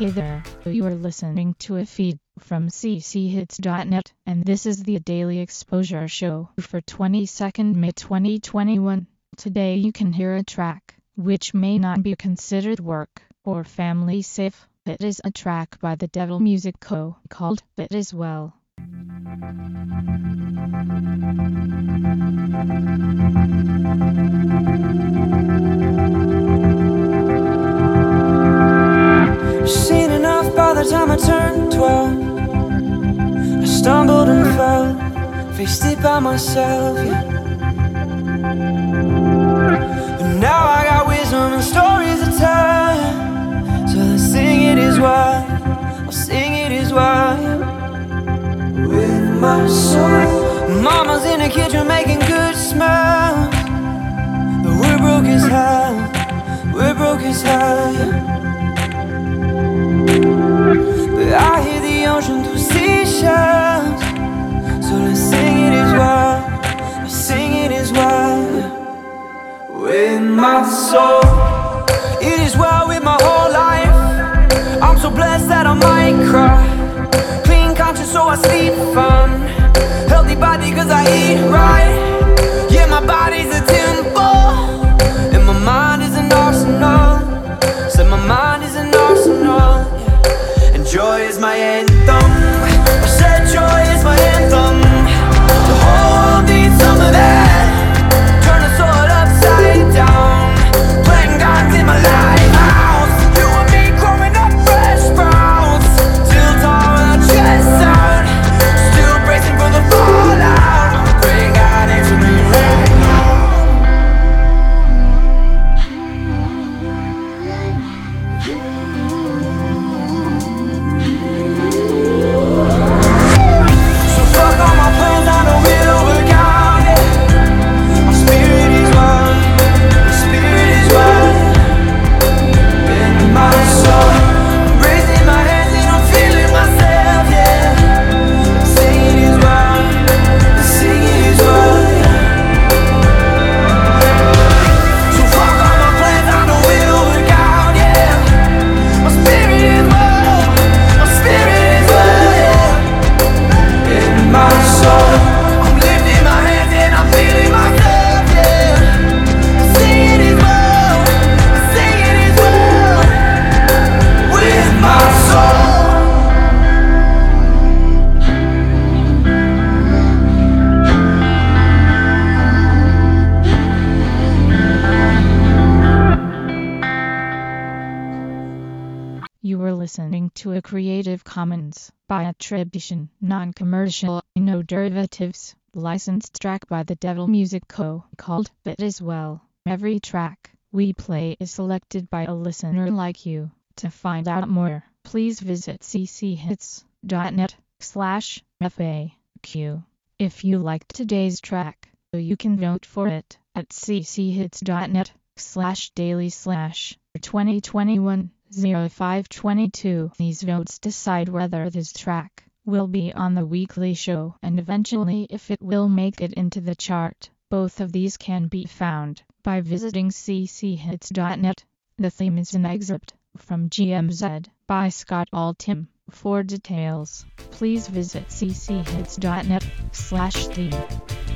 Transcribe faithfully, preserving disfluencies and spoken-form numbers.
Hey there, you are listening to a feed from c c hits dot net, and this is the Daily Exposure Show for twenty-second May twenty twenty-one. Today you can hear a track which may not be considered work or family safe. It is a track by the Devil Music Co. called Fit As Well. Seen enough by the time I turned twelve. I stumbled and fell, faced it by myself, yeah. But now I got wisdom and stories to tell, so let's sing it as well. I'll sing it as well, yeah. With my soul. Mama's in the kitchen making good smells, but we're broke as hell, we're broke as hell, yeah. But I hear the ocean through seashells, so let's sing it as well, let's sing it as well, yeah. With my soul, it is well with my whole life. I'm so blessed that I might cry. Clean conscience so I sleep fine. Healthy body cause I eat right. Yeah, my body's a temple, and my mind is an arsenal. Said my mind is an arsenal, yeah. And joy is my anthem. I said joy is my anthem. The whole world needs some of that. Turn the sword upside down, playing gods in my lighthouse. You and me growing up fresh sprouts, still tall with our chests out, still bracing for the fallout. Praying God answer me right now. You were listening to a Creative Commons by attribution, non-commercial, no derivatives, licensed track by the Devil Music Co. called Fit As Well. Every track we play is selected by a listener like you. To find out more, please visit c c hits dot net slash F A Q. If you liked today's track, you can vote for it at c c hits dot net slash daily slash twenty twenty-one oh five twenty-two. These votes decide whether this track will be on the weekly show and eventually if it will make it into the chart. Both of these can be found by visiting c c hits dot net. The theme is an excerpt from G M Z by Scott Altham. For details, please visit c c hits dot net slash theme.